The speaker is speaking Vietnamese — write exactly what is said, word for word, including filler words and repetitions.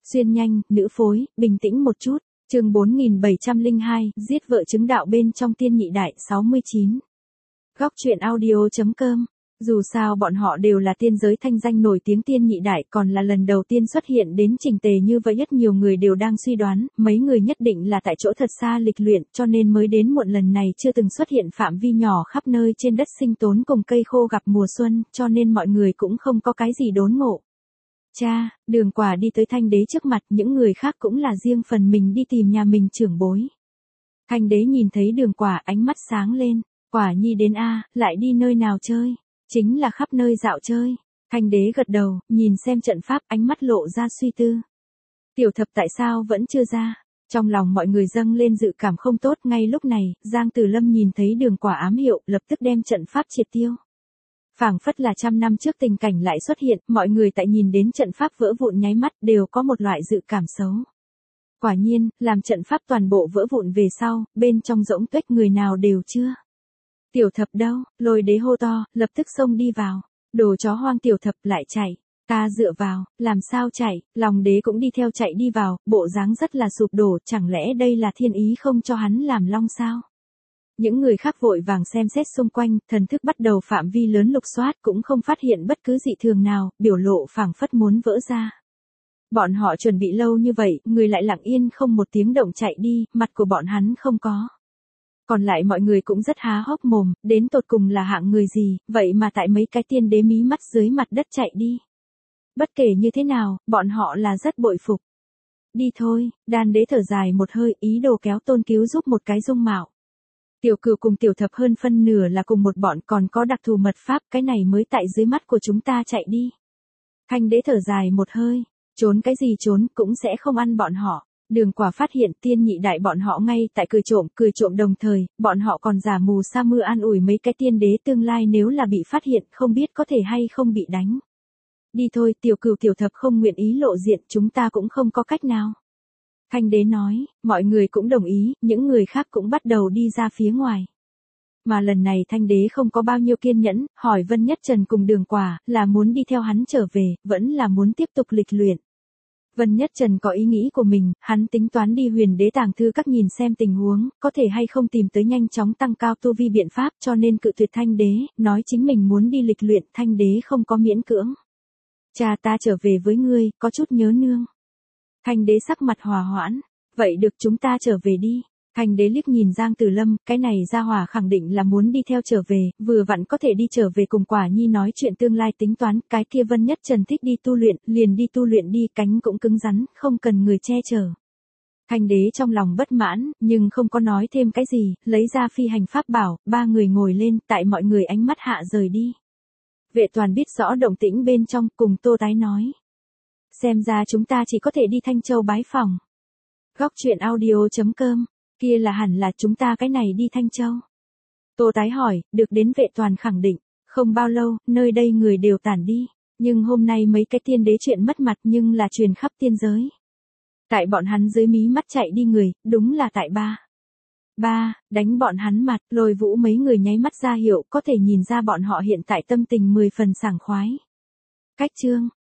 Xuyên nhanh, nữ phối, bình tĩnh một chút. Chương bốn nghìn bảy trăm lẻ hai, giết vợ chứng đạo bên trong tiên nhị đại sáu mươi chín. Góc truyện audio chấm com. Dù sao bọn họ đều là tiên giới thanh danh nổi tiếng tiên nhị đại, còn là lần đầu tiên xuất hiện đến trình tề như vậy, rất nhiều người đều đang suy đoán, mấy người nhất định là tại chỗ thật xa lịch luyện, cho nên mới đến muộn, lần này chưa từng xuất hiện phạm vi nhỏ khắp nơi trên đất sinh tốn cùng cây khô gặp mùa xuân, cho nên mọi người cũng không có cái gì đốn ngộ. Cha, Đường Quả đi tới Thanh Đế trước mặt, những người khác cũng là riêng phần mình đi tìm nhà mình trưởng bối. Thanh Đế nhìn thấy Đường Quả, ánh mắt sáng lên, Quả nhi đến a, lại đi nơi nào chơi? Chính là khắp nơi dạo chơi. Thanh Đế gật đầu, nhìn xem trận pháp, ánh mắt lộ ra suy tư. Tiểu Thập tại sao vẫn chưa ra? Trong lòng mọi người dâng lên dự cảm không tốt. Ngay lúc này, Giang Tử Lâm nhìn thấy Đường Quả ám hiệu, lập tức đem trận pháp triệt tiêu. Phảng phất là trăm năm trước tình cảnh lại xuất hiện, mọi người tại nhìn đến trận pháp vỡ vụn nháy mắt đều có một loại dự cảm xấu. Quả nhiên, làm trận pháp toàn bộ vỡ vụn về sau, bên trong rỗng tuếch người nào đều chưa. Tiểu Thập đâu? Lôi Đế hô to, lập tức xông đi vào. Đồ chó hoang. Tiểu Thập lại chạy. Ta dựa vào, làm sao chạy? Lòng Đế cũng đi theo chạy đi vào, bộ dáng rất là sụp đổ, chẳng lẽ đây là thiên ý không cho hắn làm long sao? Những người khác vội vàng xem xét xung quanh, thần thức bắt đầu phạm vi lớn lục soát, cũng không phát hiện bất cứ dị thường nào, biểu lộ phảng phất muốn vỡ ra. Bọn họ chuẩn bị lâu như vậy, người lại lặng yên không một tiếng động chạy đi, mặt của bọn hắn không có. Còn lại mọi người cũng rất há hốc mồm, đến tột cùng là hạng người gì, vậy mà tại mấy cái tiên đế mí mắt dưới mặt đất chạy đi. Bất kể như thế nào, bọn họ là rất bội phục. Đi thôi, Đan Đế thở dài một hơi, ý đồ kéo Tôn Cứu giúp một cái dung mạo. Tiểu Cửu cùng Tiểu Thập hơn phân nửa là cùng một bọn, còn có đặc thù mật pháp, cái này mới tại dưới mắt của chúng ta chạy đi. Thanh Đế thở dài một hơi, trốn cái gì trốn, cũng sẽ không ăn bọn họ. Đường Quả phát hiện tiên nhị đại bọn họ ngay tại cười trộm, cười trộm đồng thời, bọn họ còn giả mù sa mưa an ủi mấy cái tiên đế tương lai nếu là bị phát hiện, không biết có thể hay không bị đánh. Đi thôi, Tiểu Cửu Tiểu Thập không nguyện ý lộ diện, chúng ta cũng không có cách nào. Thanh Đế nói, mọi người cũng đồng ý, những người khác cũng bắt đầu đi ra phía ngoài. Mà lần này Thanh Đế không có bao nhiêu kiên nhẫn, hỏi Vân Nhất Trần cùng Đường Quả, là muốn đi theo hắn trở về, vẫn là muốn tiếp tục lịch luyện. Vân Nhất Trần có ý nghĩ của mình, hắn tính toán đi Huyền Đế Tàng Thư Các nhìn xem tình huống, có thể hay không tìm tới nhanh chóng tăng cao tu vi biện pháp, cho nên cự tuyệt Thanh Đế, nói chính mình muốn đi lịch luyện. Thanh Đế không có miễn cưỡng. Cha, ta trở về với ngươi, có chút nhớ nương. Thanh Đế sắc mặt hòa hoãn, vậy được, chúng ta trở về đi. Thanh Đế liếc nhìn Giang Tử Lâm, cái này gia hỏa khẳng định là muốn đi theo trở về, vừa vặn có thể đi trở về cùng Quả nhi nói chuyện tương lai tính toán, cái kia Vân Nhất Trần thích đi tu luyện, liền đi tu luyện đi, cánh cũng cứng rắn, không cần người che chở. Thanh Đế trong lòng bất mãn, nhưng không có nói thêm cái gì, lấy ra phi hành pháp bảo, ba người ngồi lên, tại mọi người ánh mắt hạ rời đi. Vệ Toàn biết rõ động tĩnh bên trong, cùng Tô Tái nói. Xem ra chúng ta chỉ có thể đi Thanh Châu bái phỏng. Góc truyện audio chấm com. Kia là hẳn là chúng ta cái này đi Thanh Châu. Tô Tái hỏi, được đến Vệ Toàn khẳng định, không bao lâu, nơi đây người đều tản đi, nhưng hôm nay mấy cái tiên đế chuyện mất mặt nhưng là truyền khắp tiên giới. Tại bọn hắn dưới mí mắt chạy đi người, đúng là tại ba. Ba, đánh bọn hắn mặt, Lôi Vũ mấy người nháy mắt ra hiệu, có thể nhìn ra bọn họ hiện tại tâm tình mười phần sảng khoái. Cách chương.